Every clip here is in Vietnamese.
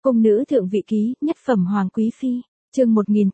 Cung nữ thượng vị ký, nhất phẩm hoàng quý phi, chương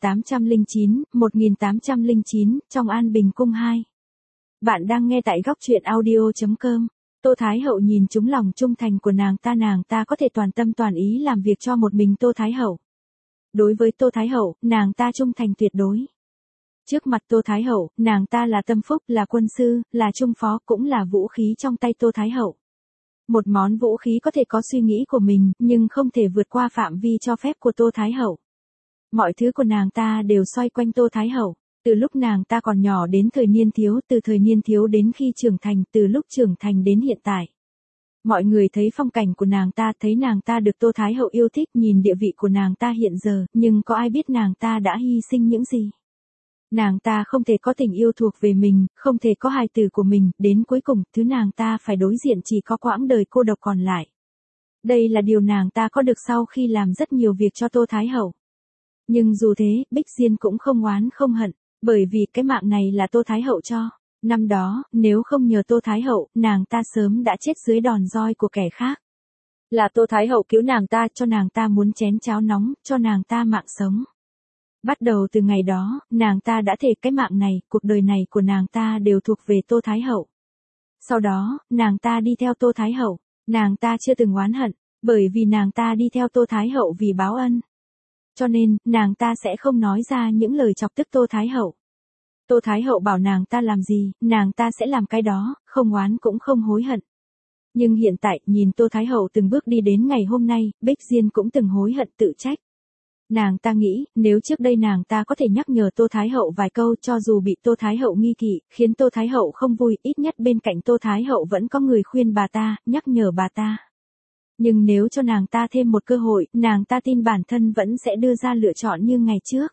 1809, trong An Bình cung 2. Bạn đang nghe tại góc truyện audio.com. Tô Thái Hậu nhìn trúng lòng trung thành của nàng ta có thể toàn tâm toàn ý làm việc cho một mình Tô Thái Hậu. Đối với Tô Thái Hậu, nàng ta trung thành tuyệt đối. Trước mặt Tô Thái Hậu, nàng ta là tâm phúc, là quân sư, là trung phó, cũng là vũ khí trong tay Tô Thái Hậu. Một món vũ khí có thể có suy nghĩ của mình, nhưng không thể vượt qua phạm vi cho phép của Tô Thái Hậu. Mọi thứ của nàng ta đều xoay quanh Tô Thái Hậu, từ lúc nàng ta còn nhỏ đến thời niên thiếu, từ thời niên thiếu đến khi trưởng thành, từ lúc trưởng thành đến hiện tại. Mọi người thấy phong cảnh của nàng ta, thấy nàng ta được Tô Thái Hậu yêu thích, nhìn địa vị của nàng ta hiện giờ, nhưng có ai biết nàng ta đã hy sinh những gì? Nàng ta không thể có tình yêu thuộc về mình, không thể có hài tử của mình, đến cuối cùng, thứ nàng ta phải đối diện chỉ có quãng đời cô độc còn lại. Đây là điều nàng ta có được sau khi làm rất nhiều việc cho Tô Thái Hậu. Nhưng dù thế, Bích Diên cũng không oán không hận, bởi vì cái mạng này là Tô Thái Hậu cho. Năm đó, nếu không nhờ Tô Thái Hậu, nàng ta sớm đã chết dưới đòn roi của kẻ khác. Là Tô Thái Hậu cứu nàng ta, cho nàng ta muốn chén cháo nóng, cho nàng ta mạng sống. Bắt đầu từ ngày đó, nàng ta đã thề cái mạng này, cuộc đời này của nàng ta đều thuộc về Tô Thái Hậu. Sau đó, nàng ta đi theo Tô Thái Hậu, nàng ta chưa từng oán hận, bởi vì nàng ta đi theo Tô Thái Hậu vì báo ân. Cho nên, nàng ta sẽ không nói ra những lời chọc tức Tô Thái Hậu. Tô Thái Hậu bảo nàng ta làm gì, nàng ta sẽ làm cái đó, không oán cũng không hối hận. Nhưng hiện tại, nhìn Tô Thái Hậu từng bước đi đến ngày hôm nay, Bích Diên cũng từng hối hận tự trách. Nàng ta nghĩ, nếu trước đây nàng ta có thể nhắc nhở Tô Thái Hậu vài câu, cho dù bị Tô Thái Hậu nghi kỵ, khiến Tô Thái Hậu không vui, ít nhất bên cạnh Tô Thái Hậu vẫn có người khuyên bà ta, nhắc nhở bà ta. Nhưng nếu cho nàng ta thêm một cơ hội, nàng ta tin bản thân vẫn sẽ đưa ra lựa chọn như ngày trước.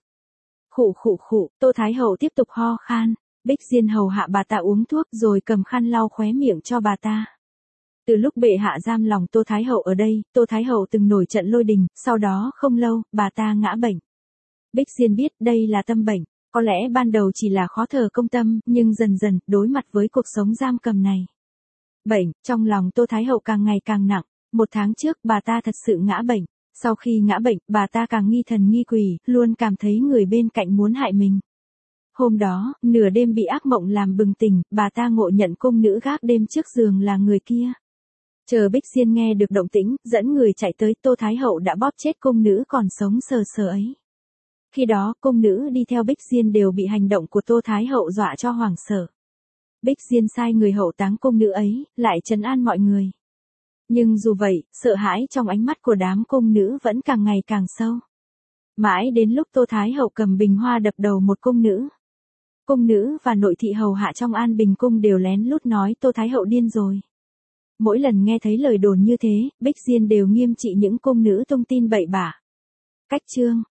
Khụ, Tô Thái Hậu tiếp tục ho khan, Bích Diên hầu hạ bà ta uống thuốc rồi cầm khăn lau khóe miệng cho bà ta. Từ lúc bệ hạ giam lòng Tô Thái Hậu ở đây, Tô Thái Hậu từng nổi trận lôi đình, sau đó không lâu, bà ta ngã bệnh. Bích Diên biết đây là tâm bệnh, có lẽ ban đầu chỉ là khó thở công tâm, nhưng dần dần, đối mặt với cuộc sống giam cầm này. Bệnh, trong lòng Tô Thái Hậu càng ngày càng nặng, 1 tháng trước bà ta thật sự ngã bệnh, sau khi ngã bệnh, bà ta càng nghi thần nghi quỷ, luôn cảm thấy người bên cạnh muốn hại mình. Hôm đó, nửa đêm bị ác mộng làm bừng tỉnh, bà ta ngộ nhận cung nữ gác đêm trước giường là người kia. Chờ Bích Diên nghe được động tĩnh, dẫn người chạy tới, Tô Thái Hậu đã bóp chết cung nữ còn sống sờ sờ ấy. Khi đó, cung nữ đi theo Bích Diên đều bị hành động của Tô Thái Hậu dọa cho hoảng sợ. Bích Diên sai người hậu táng cung nữ ấy, lại trấn an mọi người. Nhưng dù vậy, sợ hãi trong ánh mắt của đám cung nữ vẫn càng ngày càng sâu. Mãi đến lúc Tô Thái Hậu cầm bình hoa đập đầu một cung nữ. Cung nữ và nội thị hầu hạ trong An Bình cung đều lén lút nói Tô Thái Hậu điên rồi. Mỗi lần nghe thấy lời đồn như thế, Bích Diên đều nghiêm trị những cung nữ tung tin bậy bạ. Cách chương